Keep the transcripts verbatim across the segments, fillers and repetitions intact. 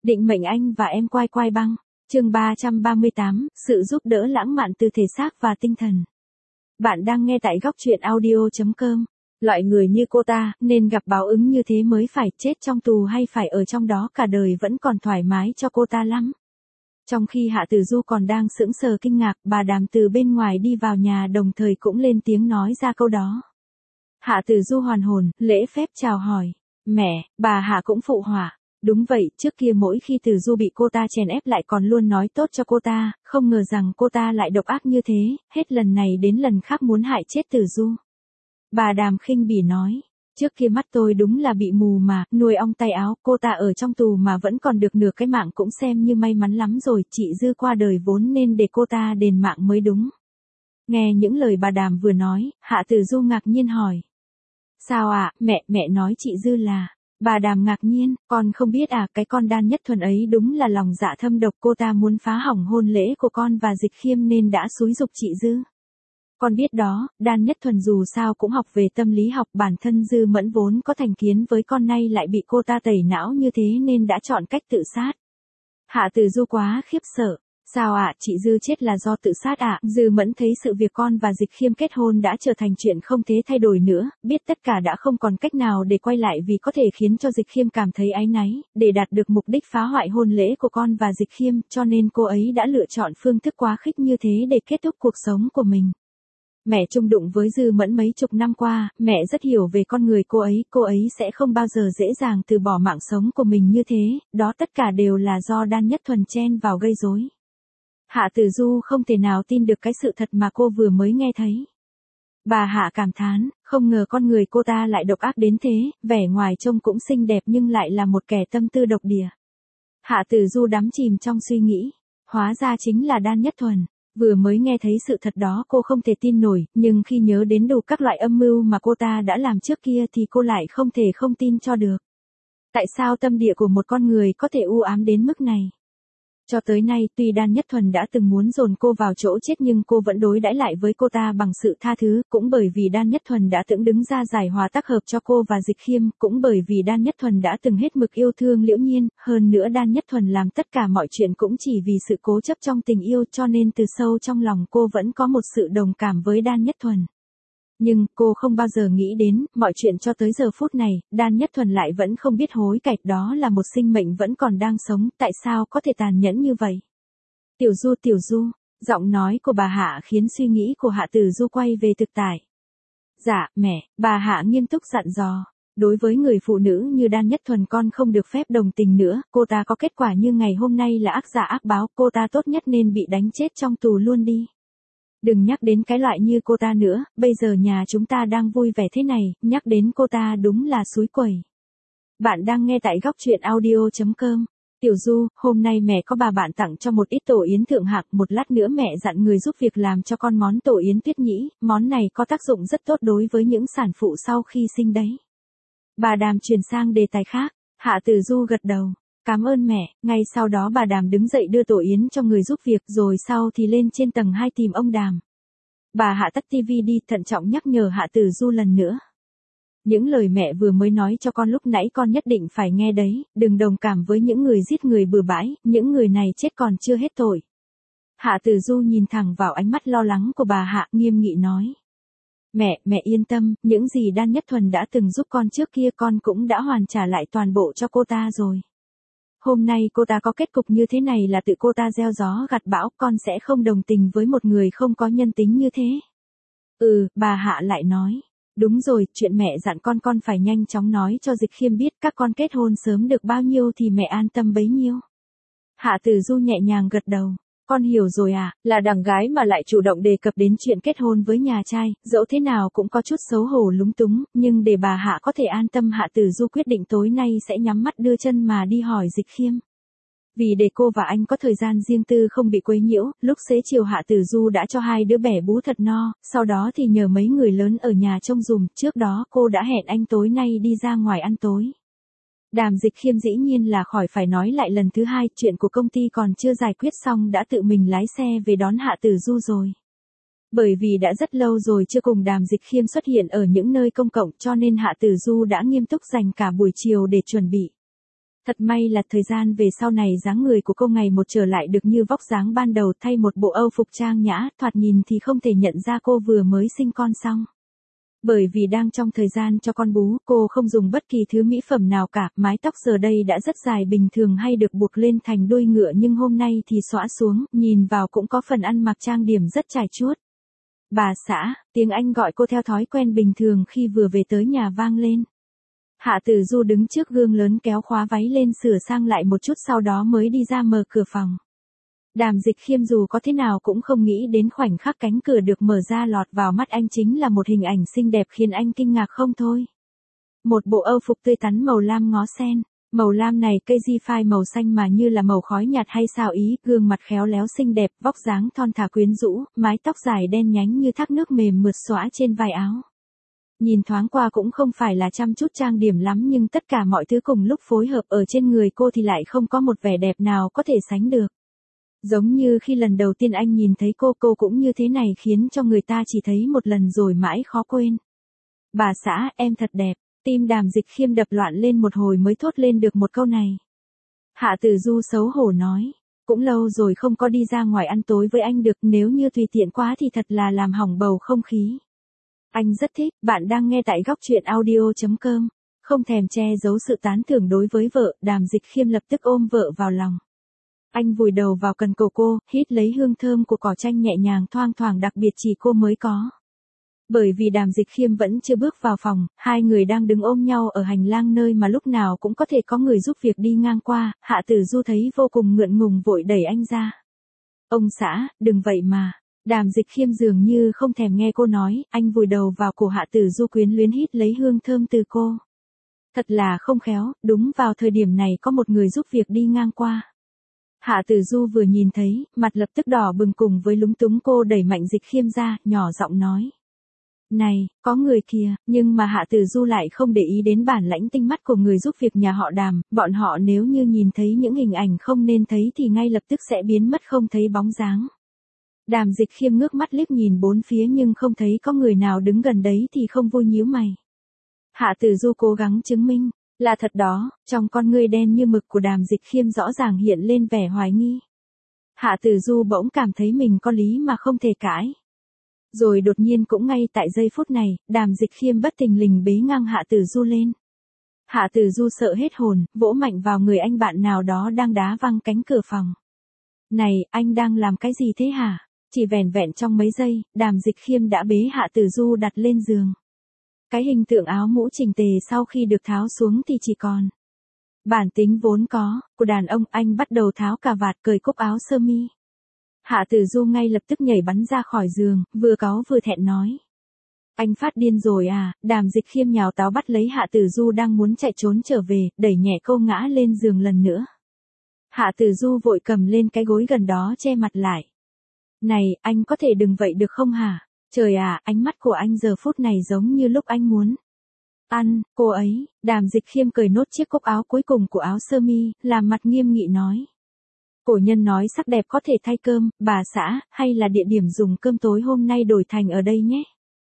Định mệnh anh và em quai quai băng. Chương ba trăm ba mươi tám, sự giúp đỡ lãng mạn từ thể xác và tinh thần. Bạn đang nghe tại góc truyện audio chấm com. Loại người như cô ta, nên gặp báo ứng như thế mới phải, chết trong tù hay phải ở trong đó cả đời vẫn còn thoải mái cho cô ta lắm. Trong khi Hạ Tử Du còn đang sững sờ kinh ngạc, bà Đàm từ bên ngoài đi vào nhà đồng thời cũng lên tiếng nói ra câu đó. Hạ Tử Du hoàn hồn, lễ phép chào hỏi. Mẹ, bà Hạ cũng phụ họa. Đúng vậy, trước kia mỗi khi Tử Du bị cô ta chèn ép lại còn luôn nói tốt cho cô ta, không ngờ rằng cô ta lại độc ác như thế, hết lần này đến lần khác muốn hại chết Tử Du. Bà Đàm khinh bỉ nói, trước kia mắt tôi đúng là bị mù mà, nuôi ong tay áo, cô ta ở trong tù mà vẫn còn được nửa cái mạng cũng xem như may mắn lắm rồi, chị Dư qua đời vốn nên để cô ta đền mạng mới đúng. Nghe những lời bà Đàm vừa nói, Hạ Tử Du ngạc nhiên hỏi. Sao ạ, à, mẹ, mẹ nói chị Dư là... Bà Đàm ngạc nhiên, con không biết à, cái con Đan Nhất Thuần ấy đúng là lòng dạ thâm độc, cô ta muốn phá hỏng hôn lễ của con và Dịch Khiêm nên đã xúi giục chị Dư. Con biết đó, Đan Nhất Thuần dù sao cũng học về tâm lý học, bản thân Dư Mẫn vốn có thành kiến với con nay lại bị cô ta tẩy não như thế nên đã chọn cách tự sát. Hạ Tử Du quá khiếp sợ. Sao ạ, à, chị Dư chết là do tự sát ạ? À? Dư Mẫn thấy sự việc con và Dịch Khiêm kết hôn đã trở thành chuyện không thể thay đổi nữa, biết tất cả đã không còn cách nào để quay lại vì có thể khiến cho Dịch Khiêm cảm thấy áy náy, để đạt được mục đích phá hoại hôn lễ của con và Dịch Khiêm, cho nên cô ấy đã lựa chọn phương thức quá khích như thế để kết thúc cuộc sống của mình. Mẹ chung đụng với Dư Mẫn mấy chục năm qua, mẹ rất hiểu về con người cô ấy, cô ấy sẽ không bao giờ dễ dàng từ bỏ mạng sống của mình như thế, đó tất cả đều là do Đan Nhất Thuần chen vào gây rối. Hạ Tử Du không thể nào tin được cái sự thật mà cô vừa mới nghe thấy. Bà Hạ cảm thán, không ngờ con người cô ta lại độc ác đến thế, vẻ ngoài trông cũng xinh đẹp nhưng lại là một kẻ tâm tư độc địa. Hạ Tử Du đắm chìm trong suy nghĩ, hóa ra chính là Đan Nhất Thuần. Vừa mới nghe thấy sự thật đó cô không thể tin nổi, nhưng khi nhớ đến đủ các loại âm mưu mà cô ta đã làm trước kia thì cô lại không thể không tin cho được. Tại sao tâm địa của một con người có thể u ám đến mức này? Cho tới nay, tuy Đan Nhất Thuần đã từng muốn dồn cô vào chỗ chết nhưng cô vẫn đối đãi lại với cô ta bằng sự tha thứ, cũng bởi vì Đan Nhất Thuần đã từng đứng ra giải hòa tác hợp cho cô và Dịch Khiêm, cũng bởi vì Đan Nhất Thuần đã từng hết mực yêu thương Liễu Nhiên, hơn nữa Đan Nhất Thuần làm tất cả mọi chuyện cũng chỉ vì sự cố chấp trong tình yêu, cho nên từ sâu trong lòng cô vẫn có một sự đồng cảm với Đan Nhất Thuần. Nhưng, cô không bao giờ nghĩ đến, mọi chuyện cho tới giờ phút này, Đan Nhất Thuần lại vẫn không biết hối cải, đó là một sinh mệnh vẫn còn đang sống, tại sao có thể tàn nhẫn như vậy? Tiểu Du, Tiểu Du, giọng nói của bà Hạ khiến suy nghĩ của Hạ Tử Du quay về thực tại. Dạ, mẹ, bà Hạ nghiêm túc dặn dò. Đối với người phụ nữ như Đan Nhất Thuần con không được phép đồng tình nữa, cô ta có kết quả như ngày hôm nay là ác giả ác báo, cô ta tốt nhất nên bị đánh chết trong tù luôn đi. Đừng nhắc đến cái loại như cô ta nữa, bây giờ nhà chúng ta đang vui vẻ thế này, nhắc đến cô ta đúng là xúi quẩy. Bạn đang nghe tại góc truyện audio chấm com. Tiểu Du, hôm nay mẹ có bà bạn tặng cho một ít tổ yến thượng hạng, một lát nữa mẹ dặn người giúp việc làm cho con món tổ yến tuyết nhĩ, món này có tác dụng rất tốt đối với những sản phụ sau khi sinh đấy. Bà Đàm chuyển sang đề tài khác, Hạ Tử Du gật đầu. Cảm ơn mẹ, ngay sau đó bà Đàm đứng dậy đưa tổ yến cho người giúp việc rồi sau thì lên trên tầng hai tìm ông Đàm. Bà Hạ tắt tivi đi, thận trọng nhắc nhở Hạ Tử Du lần nữa. Những lời mẹ vừa mới nói cho con lúc nãy con nhất định phải nghe đấy, đừng đồng cảm với những người giết người bừa bãi, những người này chết còn chưa hết tội. Hạ Tử Du nhìn thẳng vào ánh mắt lo lắng của bà Hạ, nghiêm nghị nói. Mẹ, mẹ yên tâm, những gì Đan Nhất Thuần đã từng giúp con trước kia con cũng đã hoàn trả lại toàn bộ cho cô ta rồi. Hôm nay cô ta có kết cục như thế này là tự cô ta gieo gió gặt bão, con sẽ không đồng tình với một người không có nhân tính như thế. Ừ, bà Hạ lại nói. Đúng rồi, chuyện mẹ dặn con con phải nhanh chóng nói cho Dịch Khiêm biết các con kết hôn sớm được bao nhiêu thì mẹ an tâm bấy nhiêu. Hạ Tử Du nhẹ nhàng gật đầu. Con hiểu rồi à, là đằng gái mà lại chủ động đề cập đến chuyện kết hôn với nhà trai, dẫu thế nào cũng có chút xấu hổ lúng túng, nhưng để bà Hạ có thể an tâm Hạ Tử Du quyết định tối nay sẽ nhắm mắt đưa chân mà đi hỏi Dịch Khiêm. Vì để cô và anh có thời gian riêng tư không bị quấy nhiễu, lúc xế chiều Hạ Tử Du đã cho hai đứa bẻ bú thật no, sau đó thì nhờ mấy người lớn ở nhà trông dùm, trước đó cô đã hẹn anh tối nay đi ra ngoài ăn tối. Đàm Dịch Khiêm dĩ nhiên là khỏi phải nói lại lần thứ hai, chuyện của công ty còn chưa giải quyết xong đã tự mình lái xe về đón Hạ Tử Du rồi. Bởi vì đã rất lâu rồi chưa cùng Đàm Dịch Khiêm xuất hiện ở những nơi công cộng cho nên Hạ Tử Du đã nghiêm túc dành cả buổi chiều để chuẩn bị. Thật may là thời gian về sau này dáng người của cô ngày một trở lại được như vóc dáng ban đầu, thay một bộ âu phục trang nhã, thoạt nhìn thì không thể nhận ra cô vừa mới sinh con xong. Bởi vì đang trong thời gian cho con bú, cô không dùng bất kỳ thứ mỹ phẩm nào cả, mái tóc giờ đây đã rất dài, bình thường hay được buộc lên thành đuôi ngựa nhưng hôm nay thì xõa xuống, nhìn vào cũng có phần ăn mặc trang điểm rất trải chuốt. Bà xã, tiếng Anh gọi cô theo thói quen bình thường khi vừa về tới nhà vang lên. Hạ Tử Du đứng trước gương lớn kéo khóa váy lên sửa sang lại một chút sau đó mới đi ra mở cửa phòng. Đàm Dịch Khiêm dù có thế nào cũng không nghĩ đến khoảnh khắc cánh cửa được mở ra lọt vào mắt anh chính là một hình ảnh xinh đẹp khiến anh kinh ngạc không thôi. Một bộ âu phục tươi tắn màu lam ngó sen, màu lam này cây di phai màu xanh mà như là màu khói nhạt hay sao ý, gương mặt khéo léo xinh đẹp, vóc dáng thon thả quyến rũ, mái tóc dài đen nhánh như thác nước mềm mượt xõa trên vai áo. Nhìn thoáng qua cũng không phải là chăm chút trang điểm lắm nhưng tất cả mọi thứ cùng lúc phối hợp ở trên người cô thì lại không có một vẻ đẹp nào có thể sánh được. Giống như khi lần đầu tiên anh nhìn thấy cô, cô cũng như thế này khiến cho người ta chỉ thấy một lần rồi mãi khó quên. Bà xã, em thật đẹp, tim Đàm Dịch Khiêm đập loạn lên một hồi mới thốt lên được một câu này. Hạ Tử Du xấu hổ nói, cũng lâu rồi không có đi ra ngoài ăn tối với anh được, nếu như tùy tiện quá thì thật là làm hỏng bầu không khí. Anh rất thích, bạn đang nghe tại góc truyện audio chấm com. Không thèm che giấu sự tán thưởng đối với vợ, Đàm Dịch Khiêm lập tức ôm vợ vào lòng. Anh vùi đầu vào cần cổ cô, hít lấy hương thơm của cỏ chanh nhẹ nhàng thoang thoảng đặc biệt chỉ cô mới có. Bởi vì Đàm Dịch Khiêm vẫn chưa bước vào phòng, hai người đang đứng ôm nhau ở hành lang nơi mà lúc nào cũng có thể có người giúp việc đi ngang qua, Hạ Tử Du thấy vô cùng ngượng ngùng vội đẩy anh ra. Ông xã, đừng vậy mà. Đàm Dịch Khiêm dường như không thèm nghe cô nói, anh vùi đầu vào cổ Hạ Tử Du quyến luyến hít lấy hương thơm từ cô. Thật là không khéo, đúng vào thời điểm này có một người giúp việc đi ngang qua. Hạ Tử Du vừa nhìn thấy, mặt lập tức đỏ bừng cùng với lúng túng cô đẩy mạnh Dịch Khiêm ra, nhỏ giọng nói. Này, có người kìa, nhưng mà Hạ Tử Du lại không để ý đến bản lãnh tinh mắt của người giúp việc nhà họ Đàm, bọn họ nếu như nhìn thấy những hình ảnh không nên thấy thì ngay lập tức sẽ biến mất không thấy bóng dáng. Đàm Dịch Khiêm ngước mắt liếc nhìn bốn phía nhưng không thấy có người nào đứng gần đấy thì không vui nhíu mày. Hạ Tử Du cố gắng chứng minh, là thật đó, trong con ngươi đen như mực của Đàm Dịch Khiêm rõ ràng hiện lên vẻ hoài nghi. Hạ Tử Du bỗng cảm thấy mình có lý mà không thể cãi. Rồi đột nhiên cũng ngay tại giây phút này, Đàm Dịch Khiêm bất thình lình bế ngang Hạ Tử Du lên. Hạ Tử Du sợ hết hồn, vỗ mạnh vào người anh bạn nào đó đang đá văng cánh cửa phòng. Này, anh đang làm cái gì thế hả? Chỉ vẻn vẹn trong mấy giây, Đàm Dịch Khiêm đã bế Hạ Tử Du đặt lên giường. Cái hình tượng áo mũ chỉnh tề sau khi được tháo xuống thì chỉ còn bản tính vốn có của đàn ông, anh bắt đầu tháo cà vạt cởi cúc áo sơ mi. Hạ Tử Du ngay lập tức nhảy bắn ra khỏi giường, vừa cáu vừa thẹn nói. Anh phát điên rồi à? Đàm Dịch Khiêm nhào táo bắt lấy Hạ Tử Du đang muốn chạy trốn trở về, đẩy nhẹ cô ngã lên giường lần nữa. Hạ Tử Du vội cầm lên cái gối gần đó che mặt lại. Này, anh có thể đừng vậy được không hả? Trời à, ánh mắt của anh giờ phút này giống như lúc anh muốn ăn, cô ấy. Đàm Dịch Khiêm cởi nốt chiếc cúc áo cuối cùng của áo sơ mi, làm mặt nghiêm nghị nói. Cổ nhân nói sắc đẹp có thể thay cơm, bà xã, hay là địa điểm dùng cơm tối hôm nay đổi thành ở đây nhé?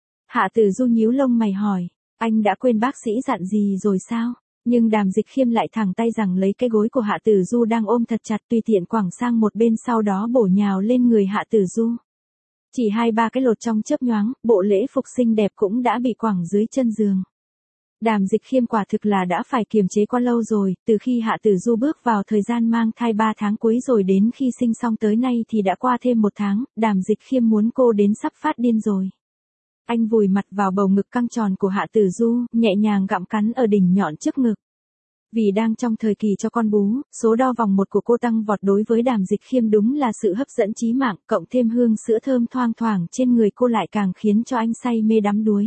Hạ Tử Du nhíu lông mày hỏi, anh đã quên bác sĩ dặn gì rồi sao? Nhưng Đàm Dịch Khiêm lại thẳng tay rằng lấy cái gối của Hạ Tử Du đang ôm thật chặt tùy tiện quẳng sang một bên sau đó bổ nhào lên người Hạ Tử Du. Chỉ hai ba cái lột trong chớp nhoáng, bộ lễ phục xinh đẹp cũng đã bị quẳng dưới chân giường. Đàm Dịch Khiêm quả thực là đã phải kiềm chế quá lâu rồi, từ khi Hạ Tử Du bước vào thời gian mang thai ba tháng cuối rồi đến khi sinh xong tới nay thì đã qua thêm một tháng, Đàm Dịch Khiêm muốn cô đến sắp phát điên rồi. Anh vùi mặt vào bầu ngực căng tròn của Hạ Tử Du, nhẹ nhàng gặm cắn ở đỉnh nhọn trước ngực. Vì đang trong thời kỳ cho con bú, số đo vòng một của cô tăng vọt đối với Đàm Dịch Khiêm đúng là sự hấp dẫn chí mạng, cộng thêm hương sữa thơm thoang thoảng trên người cô lại càng khiến cho anh say mê đắm đuối.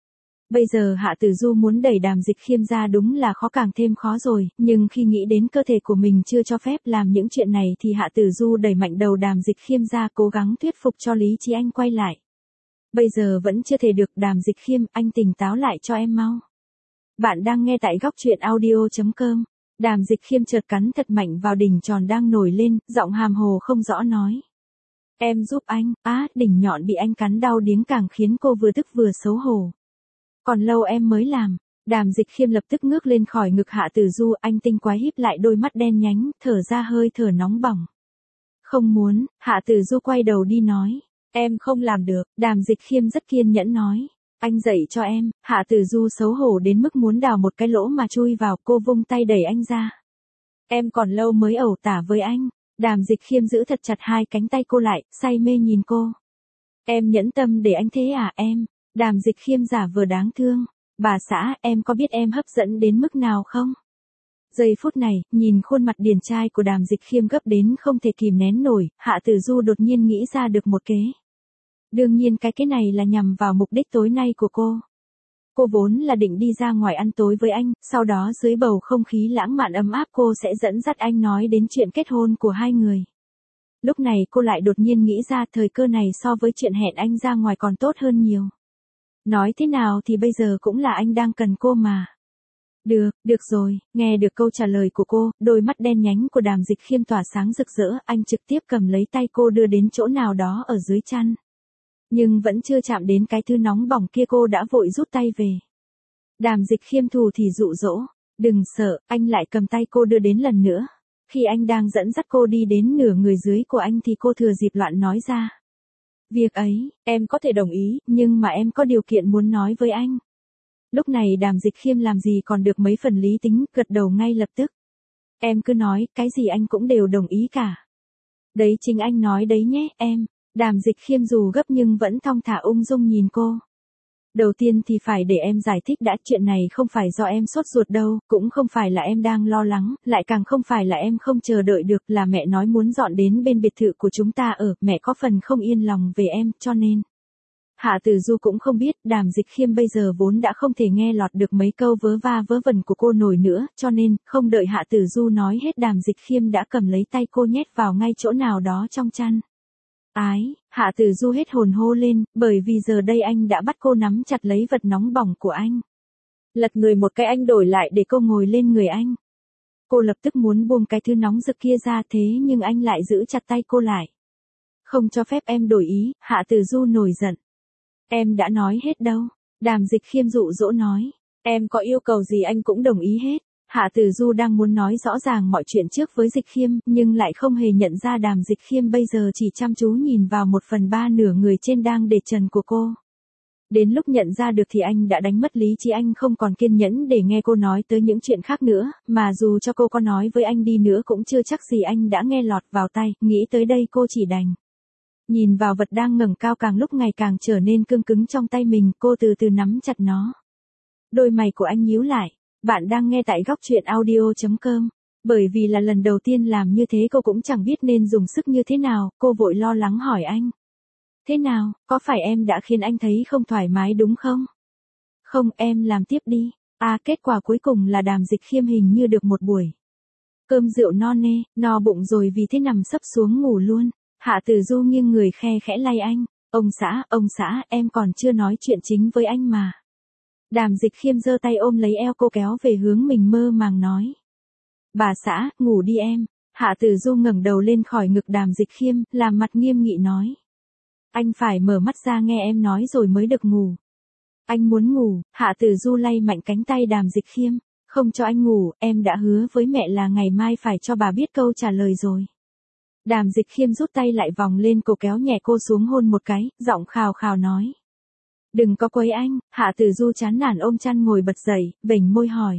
Bây giờ Hạ Tử Du muốn đẩy Đàm Dịch Khiêm ra đúng là khó càng thêm khó rồi, nhưng khi nghĩ đến cơ thể của mình chưa cho phép làm những chuyện này thì Hạ Tử Du đẩy mạnh đầu Đàm Dịch Khiêm ra cố gắng thuyết phục cho lý trí anh quay lại. Bây giờ vẫn chưa thể được. Đàm Dịch Khiêm, anh tỉnh táo lại cho em mau. Bạn đang nghe tại góc truyện audio chấm com. Đàm Dịch Khiêm chợt cắn thật mạnh vào đỉnh tròn đang nổi lên, giọng hàm hồ không rõ nói. Em giúp anh, á, đỉnh nhọn bị anh cắn đau điếng càng khiến cô vừa tức vừa xấu hổ. Còn lâu em mới làm. Đàm Dịch Khiêm lập tức ngước lên khỏi ngực Hạ Tử Du, anh tinh quái híp lại đôi mắt đen nhánh, thở ra hơi thở nóng bỏng. Không muốn, Hạ Tử Du quay đầu đi nói. Em không làm được, Đàm Dịch Khiêm rất kiên nhẫn nói. Anh dạy cho em, Hạ Tử Du xấu hổ đến mức muốn đào một cái lỗ mà chui vào, cô vung tay đẩy anh ra. Em còn lâu mới ẩu tả với anh. Đàm Dịch Khiêm giữ thật chặt hai cánh tay cô lại, say mê nhìn cô. Em nhẫn tâm để anh thế à em? Đàm Dịch Khiêm giả vờ đáng thương. Bà xã, em có biết em hấp dẫn đến mức nào không? Giây phút này, nhìn khuôn mặt điển trai của Đàm Dịch Khiêm gấp đến không thể kìm nén nổi, Hạ Tử Du đột nhiên nghĩ ra được một kế. Đương nhiên cái kế này là nhằm vào mục đích tối nay của cô. Cô vốn là định đi ra ngoài ăn tối với anh, sau đó dưới bầu không khí lãng mạn ấm áp cô sẽ dẫn dắt anh nói đến chuyện kết hôn của hai người. Lúc này cô lại đột nhiên nghĩ ra thời cơ này so với chuyện hẹn anh ra ngoài còn tốt hơn nhiều. Nói thế nào thì bây giờ cũng là anh đang cần cô mà. Được, được rồi, nghe được câu trả lời của cô, đôi mắt đen nhánh của Đàm Dịch Khiêm tỏa sáng rực rỡ, anh trực tiếp cầm lấy tay cô đưa đến chỗ nào đó ở dưới chăn. Nhưng vẫn chưa chạm đến cái thứ nóng bỏng kia cô đã vội rút tay về. Đàm Dịch Khiêm thù thì dụ dỗ, đừng sợ, anh lại cầm tay cô đưa đến lần nữa. Khi anh đang dẫn dắt cô đi đến nửa người dưới của anh thì cô thừa dịp loạn nói ra. Việc ấy, em có thể đồng ý, nhưng mà em có điều kiện muốn nói với anh. Lúc này Đàm Dịch Khiêm làm gì còn được mấy phần lý tính, gật đầu ngay lập tức. Em cứ nói, cái gì anh cũng đều đồng ý cả. Đấy chính anh nói đấy nhé, em. Đàm Dịch Khiêm dù gấp nhưng vẫn thong thả ung dung nhìn cô. Đầu tiên thì phải để em giải thích đã, chuyện này không phải do em sốt ruột đâu, cũng không phải là em đang lo lắng, lại càng không phải là em không chờ đợi được, là mẹ nói muốn dọn đến bên biệt thự của chúng ta ở, mẹ có phần không yên lòng về em, cho nên. Hạ Tử Du cũng không biết, Đàm Dịch Khiêm bây giờ vốn đã không thể nghe lọt được mấy câu vớ va vớ vẩn của cô nổi nữa, cho nên, không đợi Hạ Tử Du nói hết Đàm Dịch Khiêm đã cầm lấy tay cô nhét vào ngay chỗ nào đó trong chăn. Ái, Hạ Tử Du hết hồn hô lên, bởi vì giờ đây anh đã bắt cô nắm chặt lấy vật nóng bỏng của anh. Lật người một cái anh đổi lại để cô ngồi lên người anh. Cô lập tức muốn buông cái thứ nóng rực kia ra thế nhưng anh lại giữ chặt tay cô lại. Không cho phép em đổi ý, Hạ Tử Du nổi giận. Em đã nói hết đâu, Đàm Dịch Khiêm dụ dỗ nói. Em có yêu cầu gì anh cũng đồng ý hết. Hạ Tử Du đang muốn nói rõ ràng mọi chuyện trước với Dịch Khiêm, nhưng lại không hề nhận ra Đàm Dịch Khiêm bây giờ chỉ chăm chú nhìn vào một phần ba nửa người trên đang để trần của cô. Đến lúc nhận ra được thì anh đã đánh mất lý trí, anh không còn kiên nhẫn để nghe cô nói tới những chuyện khác nữa, mà dù cho cô có nói với anh đi nữa cũng chưa chắc gì anh đã nghe lọt vào tai, nghĩ tới đây cô chỉ đành. Nhìn vào vật đang ngẩng cao càng lúc ngày càng trở nên cương cứng trong tay mình, cô từ từ nắm chặt nó. Đôi mày của anh nhíu lại. Bạn đang nghe tại góc truyện audio chấm com. Bởi vì là lần đầu tiên làm như thế cô cũng chẳng biết nên dùng sức như thế nào, cô vội lo lắng hỏi anh. Thế nào, có phải em đã khiến anh thấy không thoải mái đúng không? Không, em làm tiếp đi. À, kết quả cuối cùng là Đàm Dịch Khiêm hình như được một buổi cơm rượu no nê, no bụng rồi vì thế nằm sấp xuống ngủ luôn. Hạ Tử Du nghiêng người khe khẽ lay anh. Ông xã, ông xã, em còn chưa nói chuyện chính với anh mà. Đàm Dịch Khiêm giơ tay ôm lấy eo cô kéo về hướng mình mơ màng nói. Bà xã, ngủ đi em. Hạ Tử Du ngẩng đầu lên khỏi ngực Đàm Dịch Khiêm, làm mặt nghiêm nghị nói. Anh phải mở mắt ra nghe em nói rồi mới được ngủ. Anh muốn ngủ, Hạ Tử Du lay mạnh cánh tay Đàm Dịch Khiêm. Không cho anh ngủ, em đã hứa với mẹ là ngày mai phải cho bà biết câu trả lời rồi. Đàm Dịch Khiêm rút tay lại vòng lên cổ kéo nhẹ cô xuống hôn một cái, giọng khào khào nói. Đừng có quấy anh, Hạ Tử Du chán nản ôm chăn ngồi bật dậy, vểnh môi hỏi.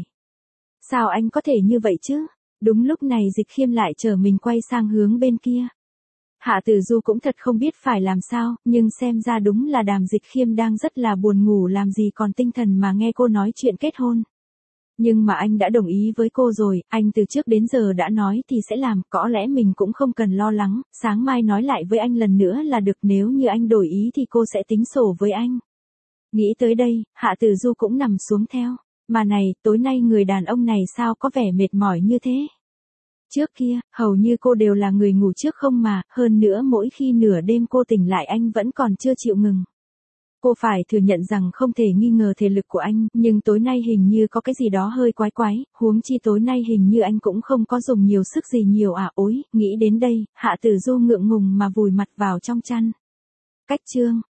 Sao anh có thể như vậy chứ? Đúng lúc này Dịch Khiêm lại chở mình quay sang hướng bên kia. Hạ Tử Du cũng thật không biết phải làm sao, nhưng xem ra đúng là Đàm Dịch Khiêm đang rất là buồn ngủ làm gì còn tinh thần mà nghe cô nói chuyện kết hôn. Nhưng mà anh đã đồng ý với cô rồi, anh từ trước đến giờ đã nói thì sẽ làm, có lẽ mình cũng không cần lo lắng, sáng mai nói lại với anh lần nữa là được, nếu như anh đổi ý thì cô sẽ tính sổ với anh. Nghĩ tới đây, Hạ Tử Du cũng nằm xuống theo. Mà này, tối nay người đàn ông này sao có vẻ mệt mỏi như thế? Trước kia, hầu như cô đều là người ngủ trước không mà, hơn nữa mỗi khi nửa đêm cô tỉnh lại anh vẫn còn chưa chịu ngừng. Cô phải thừa nhận rằng không thể nghi ngờ thể lực của anh, nhưng tối nay hình như có cái gì đó hơi quái quái, huống chi tối nay hình như anh cũng không có dùng nhiều sức gì nhiều à, ối, nghĩ đến đây, Hạ Tử Du ngượng ngùng mà vùi mặt vào trong chăn. Cách chương